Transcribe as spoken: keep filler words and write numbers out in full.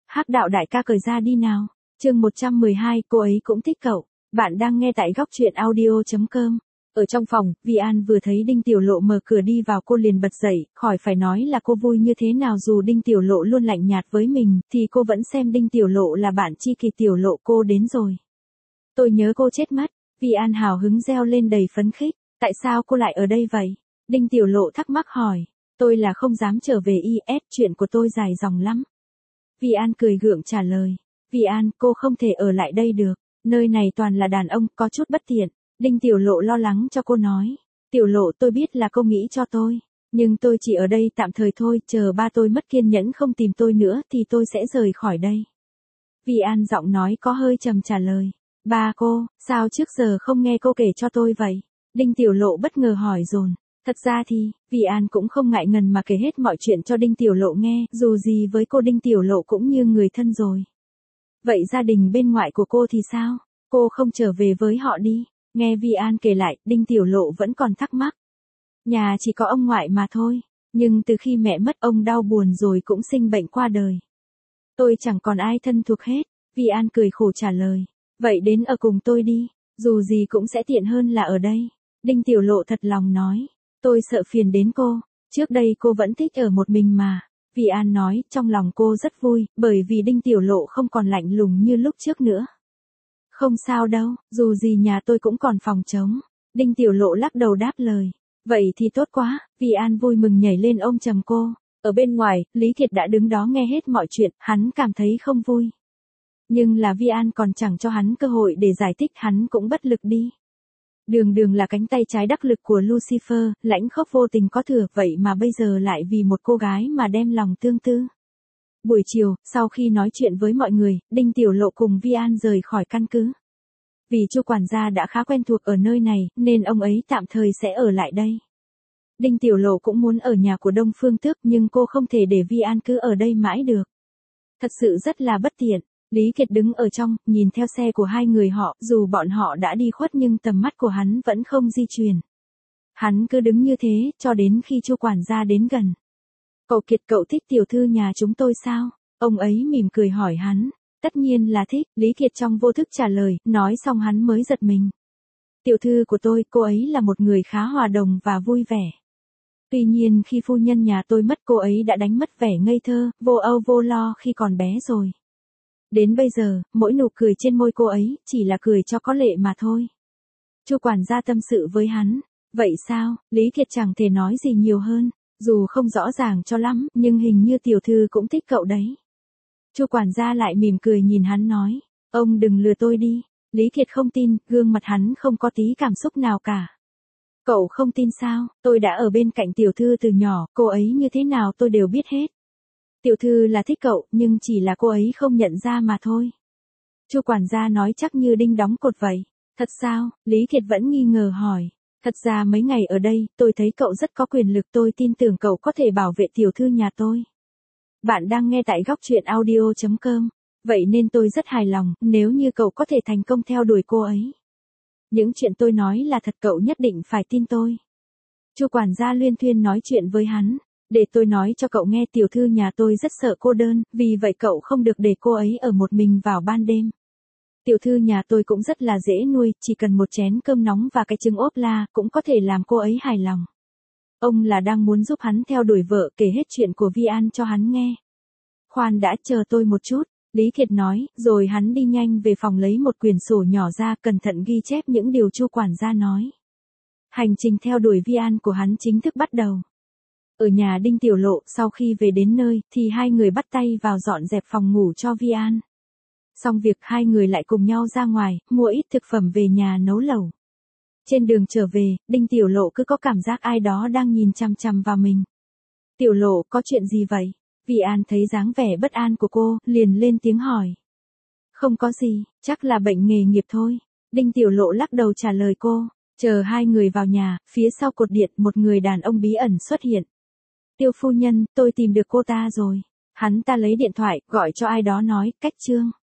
Hắc đạo đại ca cởi ra đi nào. Chương một trăm mười hai, cô ấy cũng thích cậu. Bạn đang nghe tại góc truyện audio chấm com. Ở trong phòng, Vi An vừa thấy Đinh Tiểu Lộ mở cửa đi vào cô liền bật dậy, khỏi phải nói là cô vui như thế nào dù Đinh Tiểu Lộ luôn lạnh nhạt với mình, thì cô vẫn xem Đinh Tiểu Lộ là bạn tri kỷ. Tiểu Lộ cô đến rồi. Tôi nhớ cô chết mất. Vi An hào hứng reo lên đầy phấn khích. Tại sao cô lại ở đây vậy? Đinh Tiểu Lộ thắc mắc hỏi. Tôi là không dám trở về i ét, chuyện của tôi dài dòng lắm. Vi An cười gượng trả lời. Vi An, cô không thể ở lại đây được. Nơi này toàn là đàn ông, có chút bất tiện. Đinh Tiểu Lộ lo lắng cho cô nói. Tiểu Lộ, tôi biết là cô nghĩ cho tôi. Nhưng tôi chỉ ở đây tạm thời thôi, chờ ba tôi mất kiên nhẫn không tìm tôi nữa thì tôi sẽ rời khỏi đây. Vi An giọng nói có hơi trầm trả lời. Ba cô, sao trước giờ không nghe cô kể cho tôi vậy? Đinh Tiểu Lộ bất ngờ hỏi dồn. Thật ra thì, Vi An cũng không ngại ngần mà kể hết mọi chuyện cho Đinh Tiểu Lộ nghe, dù gì với cô Đinh Tiểu Lộ cũng như người thân rồi. Vậy gia đình bên ngoại của cô thì sao? Cô không trở về với họ đi. Nghe Vi An kể lại, Đinh Tiểu Lộ vẫn còn thắc mắc. Nhà chỉ có ông ngoại mà thôi, nhưng từ khi mẹ mất ông đau buồn rồi cũng sinh bệnh qua đời. Tôi chẳng còn ai thân thuộc hết, Vi An cười khổ trả lời. Vậy đến ở cùng tôi đi, dù gì cũng sẽ tiện hơn là ở đây. Đinh Tiểu Lộ thật lòng nói. Tôi sợ phiền đến cô, trước đây cô vẫn thích ở một mình mà. Vi An nói, trong lòng cô rất vui, bởi vì Đinh Tiểu Lộ không còn lạnh lùng như lúc trước nữa. Không sao đâu, dù gì nhà tôi cũng còn phòng trống. Đinh Tiểu Lộ lắc đầu đáp lời. Vậy thì tốt quá, Vi An vui mừng nhảy lên ôm chầm cô. Ở bên ngoài, Lý Kiệt đã đứng đó nghe hết mọi chuyện, hắn cảm thấy không vui. Nhưng là Vi An còn chẳng cho hắn cơ hội để giải thích, hắn cũng bất lực đi. Đường Đường là cánh tay trái đắc lực của Lucifer, lãnh khốc vô tình có thừa, vậy mà bây giờ lại vì một cô gái mà đem lòng tương tư. Buổi chiều, sau khi nói chuyện với mọi người, Đinh Tiểu Lộ cùng Vi An rời khỏi căn cứ. Vì Chu quản gia đã khá quen thuộc ở nơi này, nên ông ấy tạm thời sẽ ở lại đây. Đinh Tiểu Lộ cũng muốn ở nhà của Đông Phương Tước nhưng cô không thể để Vi An cứ ở đây mãi được. Thật sự rất là bất tiện. Lý Kiệt đứng ở trong, nhìn theo xe của hai người họ, dù bọn họ đã đi khuất nhưng tầm mắt của hắn vẫn không di chuyển. Hắn cứ đứng như thế, cho đến khi Chu quản gia đến gần. Cậu Kiệt, cậu thích tiểu thư nhà chúng tôi sao? Ông ấy mỉm cười hỏi hắn. Tất nhiên là thích, Lý Kiệt trong vô thức trả lời, nói xong hắn mới giật mình. Tiểu thư của tôi, cô ấy là một người khá hòa đồng và vui vẻ. Tuy nhiên khi phu nhân nhà tôi mất, cô ấy đã đánh mất vẻ ngây thơ, vô âu vô lo khi còn bé rồi. Đến bây giờ, mỗi nụ cười trên môi cô ấy, chỉ là cười cho có lệ mà thôi. Chu quản gia tâm sự với hắn. Vậy sao? Lý Kiệt chẳng thể nói gì nhiều hơn. Dù không rõ ràng cho lắm, nhưng hình như tiểu thư cũng thích cậu đấy. Chu quản gia lại mỉm cười nhìn hắn nói. Ông đừng lừa tôi đi. Lý Kiệt không tin, gương mặt hắn không có tí cảm xúc nào cả. Cậu không tin sao? Tôi đã ở bên cạnh tiểu thư từ nhỏ, cô ấy như thế nào tôi đều biết hết. Tiểu thư là thích cậu, nhưng chỉ là cô ấy không nhận ra mà thôi. Chu quản gia nói chắc như đinh đóng cột vậy. Thật sao? Lý Kiệt vẫn nghi ngờ hỏi. Thật ra mấy ngày ở đây, tôi thấy cậu rất có quyền lực, tôi tin tưởng cậu có thể bảo vệ tiểu thư nhà tôi. Bạn đang nghe tại góc truyện audio chấm com. Vậy nên tôi rất hài lòng, nếu như cậu có thể thành công theo đuổi cô ấy. Những chuyện tôi nói là thật, cậu nhất định phải tin tôi. Chu quản gia luyên thuyên nói chuyện với hắn. Để tôi nói cho cậu nghe, tiểu thư nhà tôi rất sợ cô đơn, vì vậy cậu không được để cô ấy ở một mình vào ban đêm. Tiểu thư nhà tôi cũng rất là dễ nuôi, chỉ cần một chén cơm nóng và cái trứng ốp la cũng có thể làm cô ấy hài lòng. Ông là đang muốn giúp hắn theo đuổi vợ, kể hết chuyện của Vi An cho hắn nghe. Khoan đã, chờ tôi một chút, Lý Kiệt nói, rồi hắn đi nhanh về phòng lấy một quyển sổ nhỏ ra, cẩn thận ghi chép những điều Chu quản gia nói. Hành trình theo đuổi Vi An của hắn chính thức bắt đầu. Ở nhà Đinh Tiểu Lộ, sau khi về đến nơi, thì hai người bắt tay vào dọn dẹp phòng ngủ cho Vi An. Xong việc, hai người lại cùng nhau ra ngoài, mua ít thực phẩm về nhà nấu lẩu. Trên đường trở về, Đinh Tiểu Lộ cứ có cảm giác ai đó đang nhìn chằm chằm vào mình. Tiểu Lộ, có chuyện gì vậy? Vi An thấy dáng vẻ bất an của cô, liền lên tiếng hỏi. Không có gì, chắc là bệnh nghề nghiệp thôi. Đinh Tiểu Lộ lắc đầu trả lời cô. Chờ hai người vào nhà, phía sau cột điện, một người đàn ông bí ẩn xuất hiện. Tiêu phu nhân, tôi tìm được cô ta rồi. Hắn ta lấy điện thoại, gọi cho ai đó nói, cách Trương.